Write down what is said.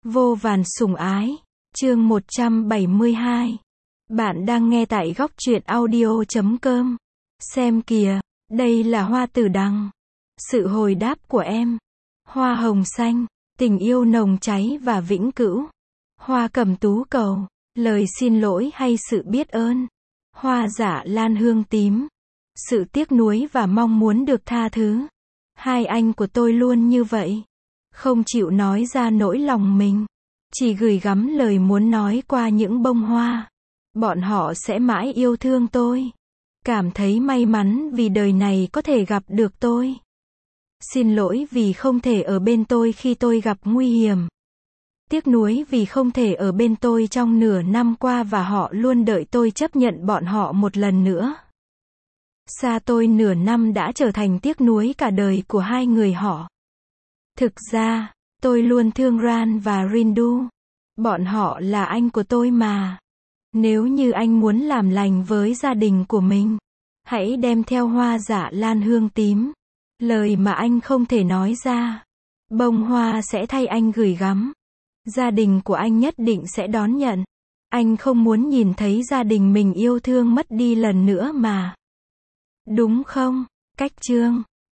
Vô vàn sủng ái. Chương 172. Bạn đang nghe tại góc truyện audio.com. Xem kìa, đây là hoa tử đằng. Sự hồi đáp của em. Hoa hồng xanh, tình yêu nồng cháy và vĩnh cửu. Hoa cẩm tú cầu, lời xin lỗi hay sự biết ơn. Hoa dạ lan hương tím, sự tiếc nuối và mong muốn được tha thứ. Hai anh của tôi luôn như vậy, không chịu nói ra nỗi lòng mình, chỉ gửi gắm lời muốn nói qua những bông hoa. Bọn họ sẽ mãi yêu thương tôi, cảm thấy may mắn vì đời này có thể gặp được tôi. Xin lỗi vì không thể ở bên tôi khi tôi gặp nguy hiểm. Tiếc nuối vì không thể ở bên tôi trong nửa năm qua và họ luôn đợi tôi chấp nhận bọn họ một lần nữa. Xa tôi nửa năm đã trở thành tiếc nuối cả đời của hai người họ. Thực ra, tôi luôn thương Ran và Rindu. Bọn họ là anh của tôi mà. Nếu như anh muốn làm lành với gia đình của mình, hãy đem theo hoa dạ lan hương tím. Lời mà anh không thể nói ra. Bông hoa sẽ thay anh gửi gắm. Gia đình của anh nhất định sẽ đón nhận. Anh không muốn nhìn thấy gia đình mình yêu thương mất đi lần nữa mà. Đúng không? Cách chương